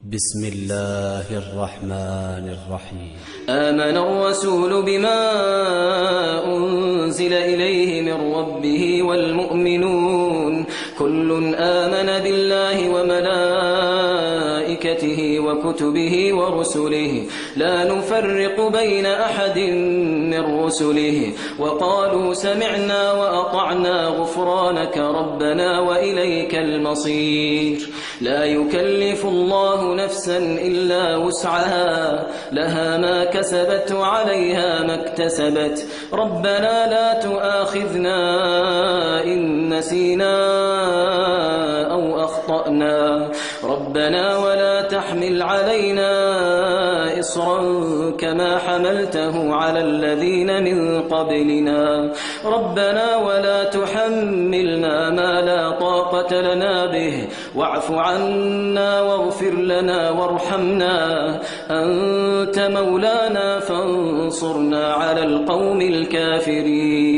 بسم الله الرحمن الرحيم. آمن الرسول بما أنزل إليه من ربه والمؤمنون كل آمن بالله وملائكته وكتبه ورسله لا نفرق بين أحد من رسله وقالوا سمعنا وأطعنا غفرانك ربنا وإليك المصير. لا يكلف الله نفسا إلا وسعها لها ما كسبت وعليها ما اكتسبت ربنا لا تؤاخذنا إن نسينا أو أخطأنا ربنا ولا تحمل علينا إصرا كما حملته على الذين من قبلنا ربنا ولا تحملنا ما لا طاقة لنا به واعف عنا واغفر لنا وارحمنا أنت مولانا فانصرنا على القوم الكافرين.